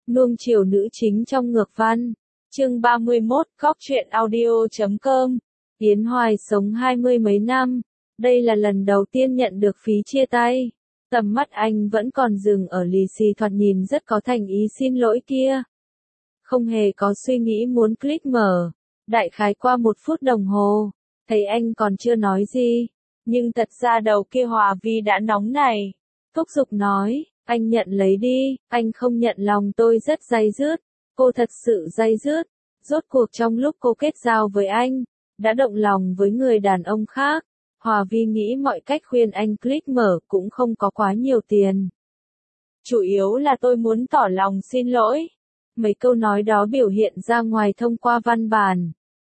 Nuông chiều nữ chính trong ngược văn. Chương 31, Cóc truyện audio.com. Yến Hoài sống 20 mấy năm. Đây là lần đầu tiên nhận được phí chia tay. Tầm mắt anh vẫn còn dừng ở lì xì thoạt nhìn rất có thành ý xin lỗi kia. Không hề có suy nghĩ muốn click mở. Đại khái qua 1 phút đồng hồ. Thấy anh còn chưa nói gì. Nhưng thật ra đầu kia Hòa Vi đã nóng này. Thúc giục nói, anh nhận lấy đi, anh không nhận lòng tôi rất day dứt. Cô thật sự day dứt. Rốt cuộc trong lúc cô kết giao với anh, đã động lòng với người đàn ông khác. Hòa Vi nghĩ mọi cách khuyên anh click mở cũng không có quá nhiều tiền. Chủ yếu là tôi muốn tỏ lòng xin lỗi. Mấy câu nói đó biểu hiện ra ngoài thông qua văn bản.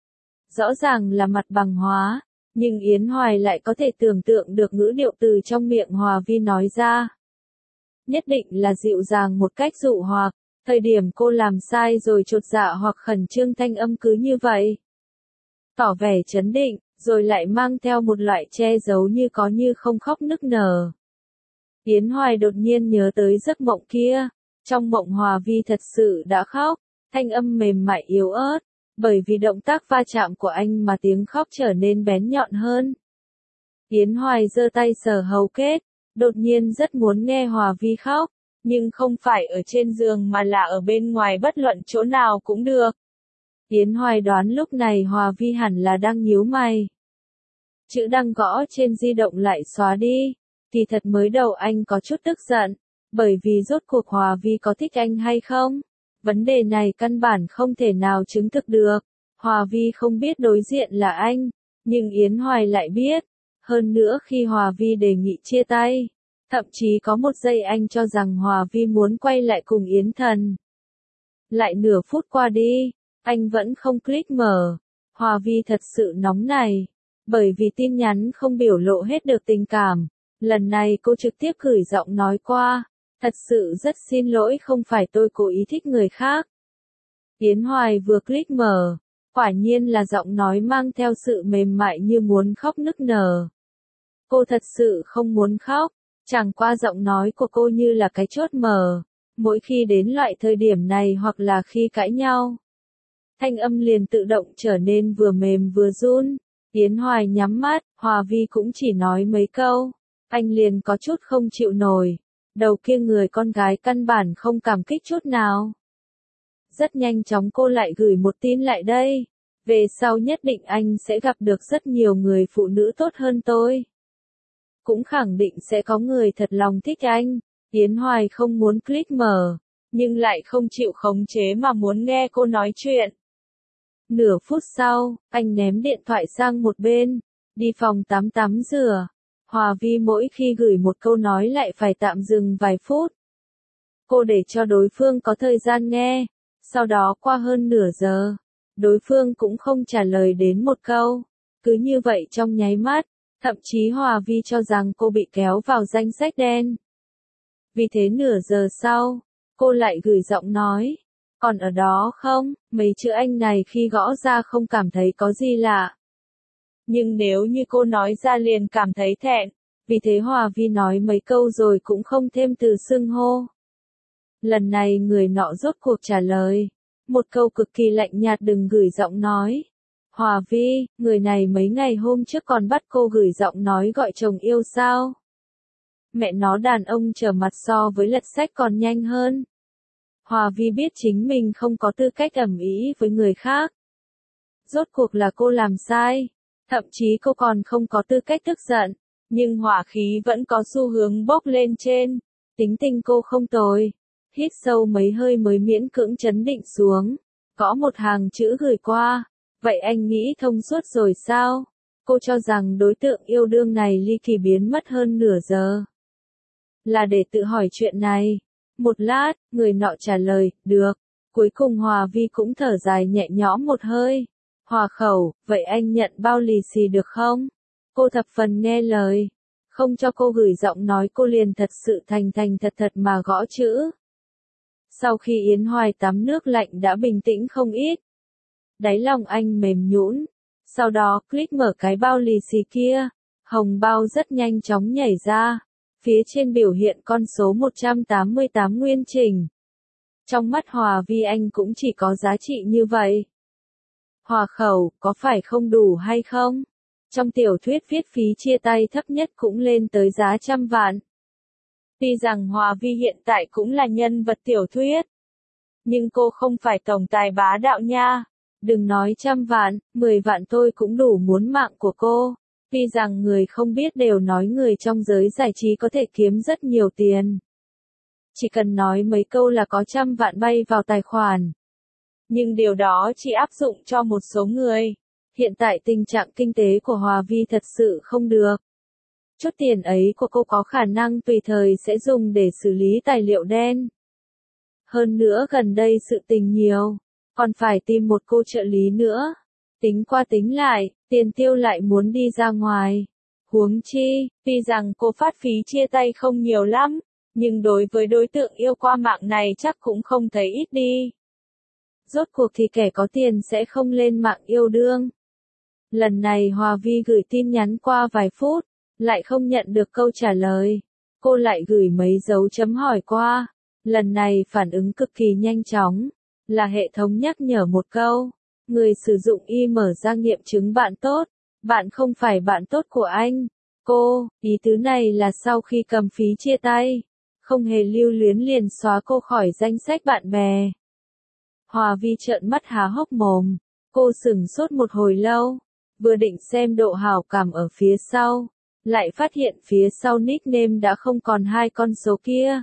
Rõ ràng là mặt bằng hóa, nhưng Yến Hoài lại có thể tưởng tượng được ngữ điệu từ trong miệng Hòa Vi nói ra. Nhất định là dịu dàng một cách dụ hoặc, thời điểm cô làm sai rồi chột dạ hoặc khẩn trương thanh âm cứ như vậy. Tỏ vẻ trấn định, rồi lại mang theo một loại che giấu như có như không khóc nức nở. Yến Hoài đột nhiên nhớ tới giấc mộng kia, trong mộng Hòa Vi thật sự đã khóc, thanh âm mềm mại yếu ớt, bởi vì động tác va chạm của anh mà tiếng khóc trở nên bén nhọn hơn. Yến Hoài giơ tay sờ hầu kết, đột nhiên rất muốn nghe Hòa Vi khóc, nhưng không phải ở trên giường mà là ở bên ngoài bất luận chỗ nào cũng được. Yến Hoài đoán lúc này Hòa Vi hẳn là đang nhíu mày. Chữ đang gõ trên di động lại xóa đi, kỳ thật mới đầu anh có chút tức giận, bởi vì rốt cuộc Hòa Vi có thích anh hay không? Vấn đề này căn bản không thể nào chứng thực được. Hòa Vi không biết đối diện là anh, nhưng Yến Hoài lại biết. Hơn nữa khi Hòa Vi đề nghị chia tay, thậm chí có một giây anh cho rằng Hòa Vi muốn quay lại cùng Yến Thần. Lại nửa phút qua đi, anh vẫn không click mở. Hòa Vi thật sự nóng này, bởi vì tin nhắn không biểu lộ hết được tình cảm. Lần này cô trực tiếp gửi giọng nói qua, thật sự rất xin lỗi, không phải tôi cố ý thích người khác. Yến Hoài vừa click mở, quả nhiên là giọng nói mang theo sự mềm mại như muốn khóc nức nở. Cô thật sự không muốn khóc, chẳng qua giọng nói của cô như là cái chốt mở, mỗi khi đến loại thời điểm này hoặc là khi cãi nhau. Thanh âm liền tự động trở nên vừa mềm vừa run. Yến Hoài nhắm mắt, Hòa Vi cũng chỉ nói mấy câu, anh liền có chút không chịu nổi. Đầu kia người con gái căn bản không cảm kích chút nào. Rất nhanh chóng cô lại gửi một tin lại đây. Về sau nhất định anh sẽ gặp được rất nhiều người phụ nữ tốt hơn tôi. Cũng khẳng định sẽ có người thật lòng thích anh. Yến Hoài không muốn click mở, nhưng lại không chịu khống chế mà muốn nghe cô nói chuyện. Nửa phút sau, anh ném điện thoại sang một bên, đi phòng tắm rửa. Hòa Vi mỗi khi gửi một câu nói lại phải tạm dừng vài phút. Cô để cho đối phương có thời gian nghe, sau đó qua hơn nửa giờ, đối phương cũng không trả lời đến một câu. Cứ như vậy trong nháy mắt, thậm chí Hòa Vi cho rằng cô bị kéo vào danh sách đen. Vì thế nửa giờ sau, cô lại gửi giọng nói, còn ở đó không? Mấy chữ anh này khi gõ ra không cảm thấy có gì lạ. Nhưng nếu như cô nói ra liền cảm thấy thẹn, vì thế Hòa Vi nói mấy câu rồi cũng không thêm từ xưng hô. Lần này người nọ rốt cuộc trả lời, một câu cực kỳ lạnh nhạt, đừng gửi giọng nói. Hòa Vi, người này mấy ngày hôm trước còn bắt cô gửi giọng nói gọi chồng yêu sao? Mẹ nó, đàn ông trở mặt so với lật sách còn nhanh hơn. Hòa Vi biết chính mình không có tư cách ầm ĩ với người khác. Rốt cuộc là cô làm sai. Thậm chí cô còn không có tư cách tức giận, nhưng hỏa khí vẫn có xu hướng bốc lên trên. Tính tình cô không tồi. Hít sâu mấy hơi mới miễn cưỡng trấn định xuống. Có một hàng chữ gửi qua. Vậy anh nghĩ thông suốt rồi sao? Cô cho rằng đối tượng yêu đương này ly kỳ biến mất hơn nửa giờ. Là để tự hỏi chuyện này. Một lát, người nọ trả lời, được. Cuối cùng Hòa Vi cũng thở dài nhẹ nhõm một hơi. Hòa khẩu, vậy anh nhận bao lì xì được không? Cô thập phần nghe lời. Không cho cô gửi giọng nói, cô liền thật sự thành thật mà gõ chữ. Sau khi Yến Hoài tắm nước lạnh đã bình tĩnh không ít. Đáy lòng anh mềm nhũn. Sau đó click mở cái bao lì xì kia. Hồng bao rất nhanh chóng nhảy ra. Phía trên biểu hiện con số 188 nguyên chỉnh. Trong mắt Hòa Vi anh cũng chỉ có giá trị như vậy. Hòa khẩu, có phải không đủ hay không? Trong tiểu thuyết viết phí chia tay thấp nhất cũng lên tới giá 100 vạn. Tuy rằng Hòa Vi hiện tại cũng là nhân vật tiểu thuyết, nhưng cô không phải tổng tài bá đạo nha. Đừng nói 100 vạn, 10 vạn tôi cũng đủ muốn mạng của cô. Tuy rằng người không biết đều nói người trong giới giải trí có thể kiếm rất nhiều tiền. Chỉ cần nói mấy câu là có 100 vạn bay vào tài khoản. Nhưng điều đó chỉ áp dụng cho một số người. Hiện tại tình trạng kinh tế của Hòa Vi thật sự không được. Chút tiền ấy của cô có khả năng tùy thời sẽ dùng để xử lý tài liệu đen. Hơn nữa gần đây sự tình nhiều, còn phải tìm một cô trợ lý nữa. Tính qua tính lại, tiền tiêu lại muốn đi ra ngoài. Huống chi, tuy rằng cô phát phí chia tay không nhiều lắm, nhưng đối với đối tượng yêu qua mạng này chắc cũng không thấy ít đi. Rốt cuộc thì kẻ có tiền sẽ không lên mạng yêu đương. Lần này Hòa Vi gửi tin nhắn qua vài phút, lại không nhận được câu trả lời. Cô lại gửi mấy dấu chấm hỏi qua. Lần này phản ứng cực kỳ nhanh chóng, là hệ thống nhắc nhở một câu. Người sử dụng y mở ra nghiệm chứng bạn tốt, bạn không phải bạn tốt của anh. Cô, ý tứ này là sau khi cầm phí chia tay, không hề lưu luyến liền xóa cô khỏi danh sách bạn bè. Hòa Vi trợn mắt há hốc mồm, cô sửng sốt một hồi lâu, vừa định xem độ hảo cảm ở phía sau, lại phát hiện phía sau nickname đã không còn hai con số kia.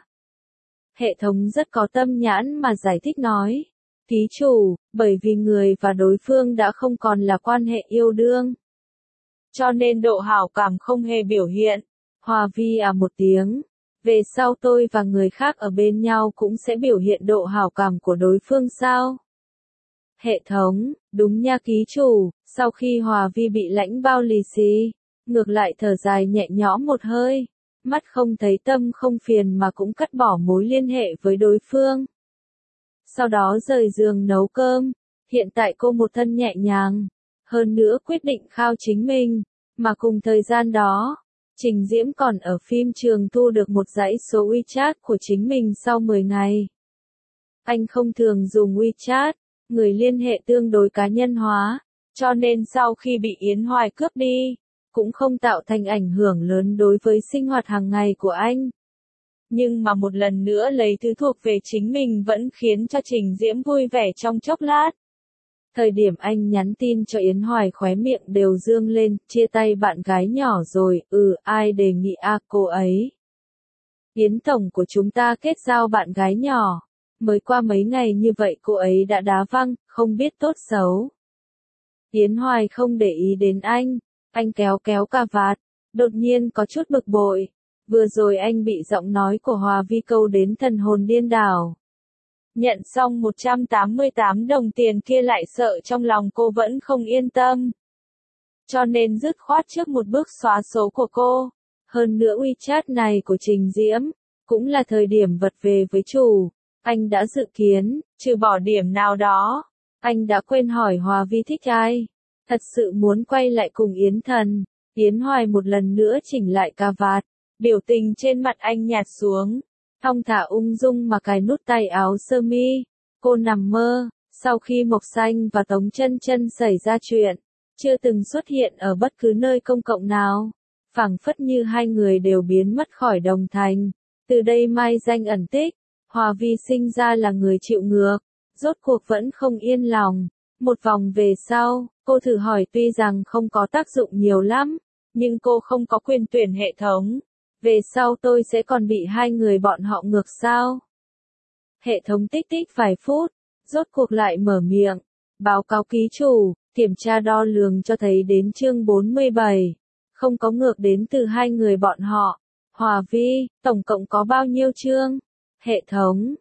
Hệ thống rất có tâm nhãn mà giải thích nói, ký chủ, bởi vì người và đối phương đã không còn là quan hệ yêu đương, cho nên độ hảo cảm không hề biểu hiện. Hòa Vi à một tiếng, về sau tôi và người khác ở bên nhau cũng sẽ biểu hiện độ hảo cảm của đối phương sao? Hệ thống, đúng nha ký chủ. Sau khi Hòa Vi bị lãnh bao lì xì, ngược lại thở dài nhẹ nhõm một hơi, mắt không thấy tâm không phiền mà cũng cắt bỏ mối liên hệ với đối phương. Sau đó rời giường nấu cơm, hiện tại cô một thân nhẹ nhàng, hơn nữa quyết định khao chính mình, mà cùng thời gian đó, Trình Diễm còn ở phim trường thu được một dãy số WeChat của chính mình sau 10 ngày. Anh không thường dùng WeChat, người liên hệ tương đối cá nhân hóa, cho nên sau khi bị Yến Hoài cướp đi, cũng không tạo thành ảnh hưởng lớn đối với sinh hoạt hàng ngày của anh. Nhưng mà một lần nữa lấy thứ thuộc về chính mình vẫn khiến cho Trình Diễm vui vẻ trong chốc lát. Thời điểm anh nhắn tin cho Yến Hoài khóe miệng đều dương lên, chia tay bạn gái nhỏ rồi, ai đề nghị cô ấy. Yến tổng của chúng ta kết giao bạn gái nhỏ, mới qua mấy ngày như vậy cô ấy đã đá văng, không biết tốt xấu. Yến Hoài không để ý đến anh kéo kéo cà vạt, đột nhiên có chút bực bội. Vừa rồi anh bị giọng nói của Hòa Vi câu đến thần hồn điên đảo. Nhận xong 188 đồng tiền kia lại sợ trong lòng cô vẫn không yên tâm. Cho nên dứt khoát trước một bước xóa số của cô. Hơn nữa WeChat này của Trình Diễm, cũng là thời điểm vật về với chủ. Anh đã dự kiến, trừ bỏ điểm nào đó. Anh đã quên hỏi Hòa Vi thích ai. Thật sự muốn quay lại cùng Yến Thần. Yến Hoài một lần nữa chỉnh lại cà vạt. Biểu tình trên mặt anh nhạt xuống. Thong thả ung dung mà cài nút tay áo sơ mi. Cô nằm mơ, sau khi Mộc Xanh và Tống Chân Chân xảy ra chuyện, chưa từng xuất hiện ở bất cứ nơi công cộng nào. Phảng phất như hai người đều biến mất khỏi Đồng Thành. Từ đây mai danh ẩn tích, Hòa Vi sinh ra là người chịu ngược, rốt cuộc vẫn không yên lòng. Một vòng về sau, cô thử hỏi tuy rằng không có tác dụng nhiều lắm, nhưng cô không có quyền tuyển hệ thống. Về sau tôi sẽ còn bị hai người bọn họ ngược sao? Hệ thống tích tích vài phút, rốt cuộc lại mở miệng. Báo cáo ký chủ, kiểm tra đo lường cho thấy đến chương 47. Không có ngược đến từ hai người bọn họ. Hòa Vi, tổng cộng có bao nhiêu chương? Hệ thống,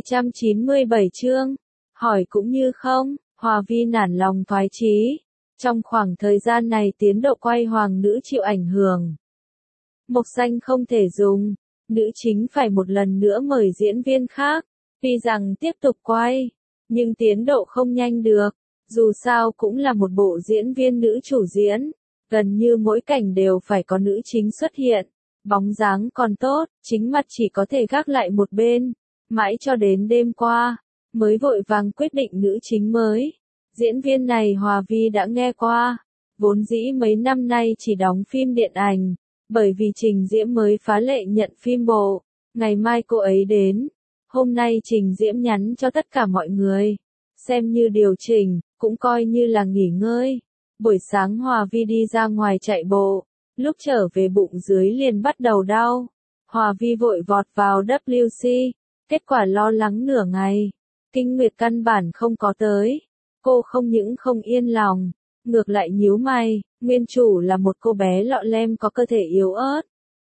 297 chương. Hỏi cũng như không, Hòa Vi nản lòng thoái chí. Trong khoảng thời gian này tiến độ quay hoàng nữ chịu ảnh hưởng. Mộc Xanh không thể dùng, nữ chính phải một lần nữa mời diễn viên khác, tuy rằng tiếp tục quay, nhưng tiến độ không nhanh được, dù sao cũng là một bộ diễn viên nữ chủ diễn, gần như mỗi cảnh đều phải có nữ chính xuất hiện, bóng dáng còn tốt, chính mặt chỉ có thể gác lại một bên, Mãi cho đến đêm qua, mới vội vàng quyết định nữ chính mới. Diễn viên này Hòa Vi đã nghe qua, vốn dĩ mấy năm nay chỉ đóng phim điện ảnh, bởi vì Trình Diễm mới phá lệ nhận phim bộ, ngày mai cô ấy đến. Hôm nay Trình Diễm nhắn cho tất cả mọi người, xem như điều chỉnh, cũng coi như là nghỉ ngơi. Buổi sáng Hòa Vi đi ra ngoài chạy bộ, lúc trở về bụng dưới liền bắt đầu đau. Hòa Vi vội vọt vào WC, kết quả lo lắng nửa ngày. Kinh nguyệt căn bản không có tới. Cô không những không yên lòng, ngược lại nhíu mày, nguyên chủ là một cô bé lọ lem có cơ thể yếu ớt.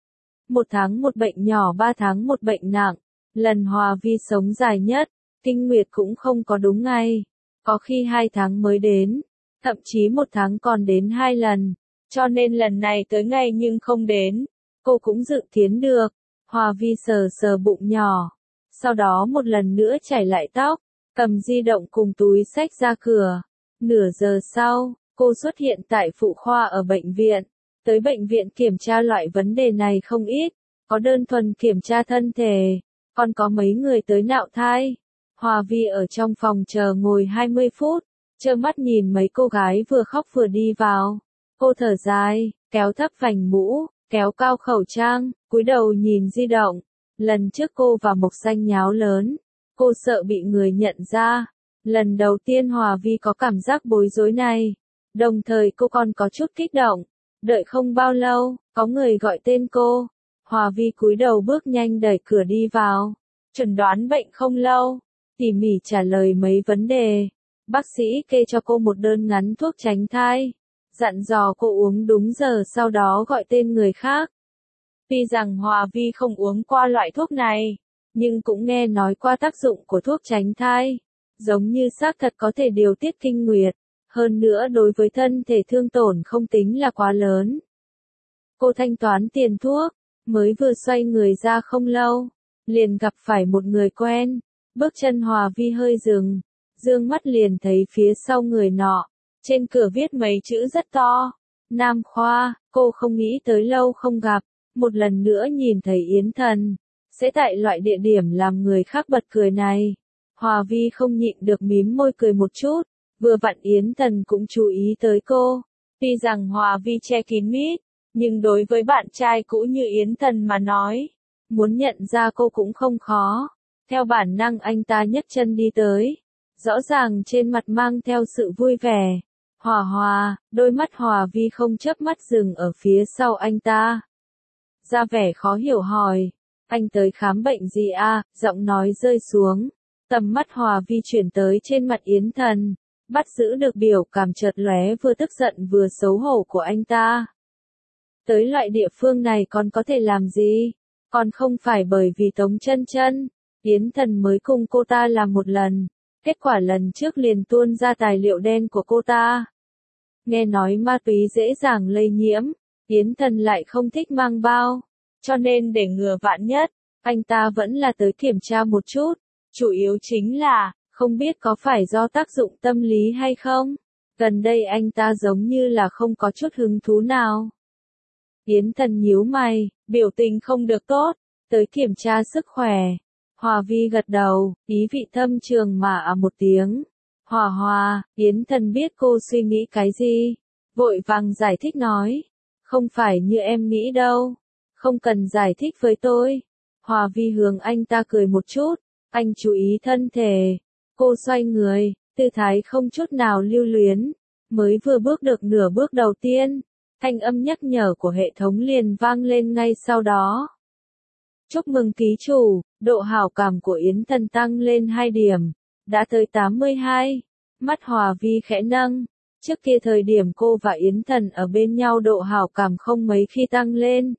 1 tháng một bệnh nhỏ 3 tháng một bệnh nặng, lần Hòa Vi sống dài nhất, kinh nguyệt cũng không có đúng ngày, có khi 2 tháng mới đến, thậm chí 1 tháng còn đến 2 lần, cho nên lần này tới ngày nhưng không đến, cô cũng dự kiến được. Hòa Vi sờ sờ bụng nhỏ, sau đó một lần nữa chải lại tóc, cầm di động cùng túi xách ra cửa. Nửa giờ sau, cô xuất hiện tại phụ khoa ở bệnh viện. Tới bệnh viện kiểm tra loại vấn đề này không ít, có đơn thuần kiểm tra thân thể, còn có mấy người tới nạo thai. Hòa Vi ở trong phòng chờ ngồi 20 phút, trơ mắt nhìn mấy cô gái vừa khóc vừa đi vào. Cô thở dài, kéo thấp vành mũ, kéo cao khẩu trang, cúi đầu nhìn di động. Lần trước cô và Mộc Xanh nháo lớn, cô sợ bị người nhận ra. Lần đầu tiên Hòa Vi có cảm giác bối rối này. Đồng thời cô còn có chút kích động. Đợi không bao lâu, có người gọi tên cô. Hòa Vi cúi đầu bước nhanh đẩy cửa đi vào. Chẩn đoán bệnh không lâu, tỉ mỉ trả lời mấy vấn đề. Bác sĩ kê cho cô một đơn ngắn thuốc tránh thai, dặn dò cô uống đúng giờ, sau đó gọi tên người khác. Tuy rằng Hòa Vi không uống qua loại thuốc này, nhưng cũng nghe nói qua tác dụng của thuốc tránh thai, giống như xác thật có thể điều tiết kinh nguyệt, hơn nữa đối với thân thể thương tổn không tính là quá lớn. Cô thanh toán tiền thuốc, mới vừa xoay người ra không lâu, liền gặp phải một người quen. Bước chân Hòa Vi hơi dừng, dương mắt liền thấy phía sau người nọ, trên cửa viết mấy chữ rất to, Nam Khoa. Cô không nghĩ tới lâu không gặp, một lần nữa nhìn thấy Yến Thần, sẽ tại loại địa điểm làm người khác bật cười này. Hòa Vi không nhịn được mím môi cười một chút, vừa vặn Yến Thần cũng chú ý tới cô. Tuy rằng Hòa Vi che kín mít, nhưng đối với bạn trai cũ như Yến Thần mà nói, muốn nhận ra cô cũng không khó. Theo bản năng anh ta nhấc chân đi tới, rõ ràng trên mặt mang theo sự vui vẻ. Hòa Hòa, đôi mắt Hòa Vi không chớp mắt dừng ở phía sau anh ta. Ra vẻ khó hiểu hỏi, anh tới khám bệnh gì à? Giọng nói rơi xuống, tầm mắt Hòa Vi chuyển tới trên mặt Yến Thần, bắt giữ được biểu cảm chợt lóe vừa tức giận vừa xấu hổ của anh ta. Tới loại địa phương này còn có thể làm gì? Còn không phải bởi vì Tống Chân Chân, Yến Thần mới cùng cô ta làm một lần, kết quả lần trước liền tuôn ra tài liệu đen của cô ta. Nghe nói ma túy dễ dàng lây nhiễm, Yến Thần lại không thích mang bao, cho nên để ngừa vạn nhất, anh ta vẫn là tới kiểm tra một chút, chủ yếu chính là, không biết có phải do tác dụng tâm lý hay không, gần đây anh ta giống như là không có chút hứng thú nào. Yến Thần nhíu mày, biểu tình không được tốt, tới kiểm tra sức khỏe. Hòa Vi gật đầu, ý vị thâm trường mà một tiếng. Hòa Hòa, Yến Thần biết cô suy nghĩ cái gì, vội vàng giải thích nói, không phải như em nghĩ đâu, không cần giải thích với tôi. Hòa Vi hướng anh ta cười một chút, anh chú ý thân thể. Cô xoay người, tư thái không chút nào lưu luyến, mới vừa bước được nửa bước đầu tiên, thanh âm nhắc nhở của hệ thống liền vang lên ngay sau đó. Chúc mừng ký chủ, độ hảo cảm của Yến Thần tăng lên 2 điểm, đã tới 82. Mắt Hòa Vi khẽ nâng, trước kia thời điểm cô và Yến Thần ở bên nhau độ hảo cảm không mấy khi tăng lên.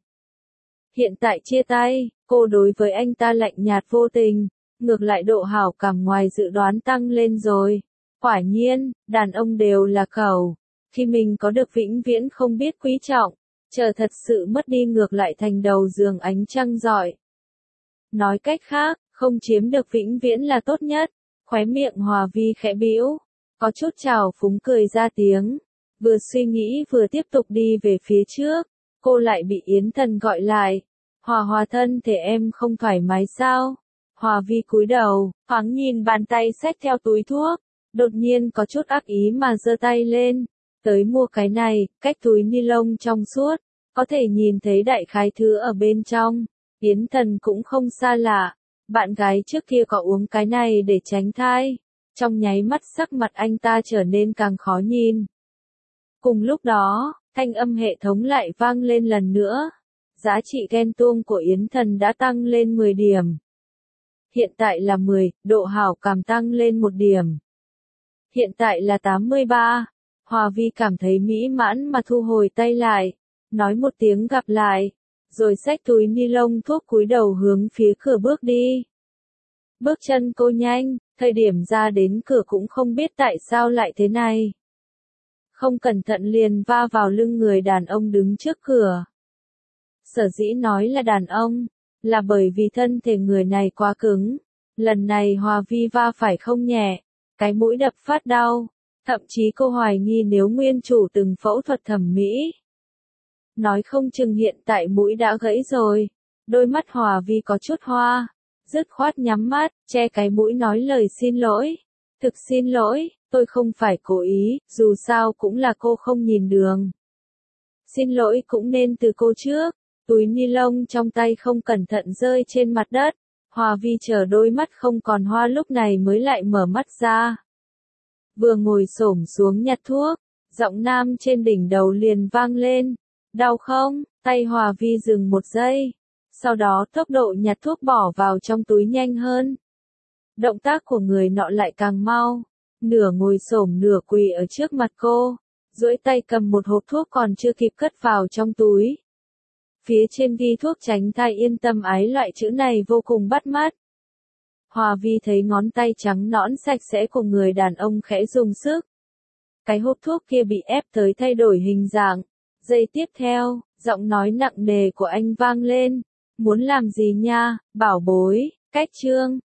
Hiện tại chia tay, cô đối với anh ta lạnh nhạt vô tình, ngược lại độ hảo cảm ngoài dự đoán tăng lên rồi. Quả nhiên, đàn ông đều là cẩu, khi mình có được vĩnh viễn không biết quý trọng, chờ thật sự mất đi ngược lại thành đầu giường ánh trăng rọi. Nói cách khác, không chiếm được vĩnh viễn là tốt nhất. Khóe miệng Hòa Vi khẽ bĩu, có chút trào phúng cười ra tiếng. Vừa suy nghĩ vừa tiếp tục đi về phía trước, cô lại bị Yến Thần gọi lại. Hòa Hòa thân thể em không thoải mái sao? Hòa Vi cúi đầu, thoáng nhìn bàn tay xách theo túi thuốc, đột nhiên có chút ác ý mà giơ tay lên. Tới mua cái này, cách túi ni lông trong suốt, có thể nhìn thấy đại khái thứ ở bên trong. Yến Thần cũng không xa lạ, bạn gái trước kia có uống cái này để tránh thai. Trong nháy mắt sắc mặt anh ta trở nên càng khó nhìn. Cùng lúc đó, thanh âm hệ thống lại vang lên lần nữa. Giá trị ghen tuông của Yến Thần đã tăng lên 10 điểm. Hiện tại là 10, độ hảo cảm tăng lên 1 điểm. Hiện tại là 83. Hòa Vi cảm thấy mỹ mãn mà thu hồi tay lại, nói một tiếng gặp lại, rồi xách túi ni lông thuốc cúi đầu hướng phía cửa bước đi. Bước chân cô nhanh, thời điểm ra đến cửa cũng không biết tại sao lại thế này. Không cẩn thận liền va vào lưng người đàn ông đứng trước cửa. Sở dĩ nói là đàn ông, là bởi vì thân thể người này quá cứng. Lần này Hòa Vi va phải không nhẹ, cái mũi đập phát đau. Thậm chí cô hoài nghi nếu nguyên chủ từng phẫu thuật thẩm mỹ. Nói không chừng hiện tại mũi đã gãy rồi. Đôi mắt Hòa Vi có chút hoa, dứt khoát nhắm mắt, che cái mũi nói lời xin lỗi. Thực xin lỗi, tôi không phải cố ý, dù sao cũng là cô không nhìn đường. Xin lỗi cũng nên từ cô trước. Túi ni lông trong tay không cẩn thận rơi trên mặt đất. Hòa Vi chờ đôi mắt không còn hoa lúc này mới lại mở mắt ra. Vừa ngồi xổm xuống nhặt thuốc, giọng nam trên đỉnh đầu liền vang lên. Đau không? Tay Hòa Vi dừng một giây. Sau đó tốc độ nhặt thuốc bỏ vào trong túi nhanh hơn. Động tác của người nọ lại càng mau. Nửa ngồi xổm nửa quỳ ở trước mặt cô. Duỗi tay cầm một hộp thuốc còn chưa kịp cất vào trong túi. Phía trên ghi thuốc tránh thai yên tâm ái loại chữ này vô cùng bắt mắt. Hòa Vi thấy ngón tay trắng nõn sạch sẽ của người đàn ông khẽ dùng sức. Cái hộp thuốc kia bị ép tới thay đổi hình dạng. Giây tiếp theo, giọng nói nặng nề của anh vang lên. Muốn làm gì nha, bảo bối, cách chương.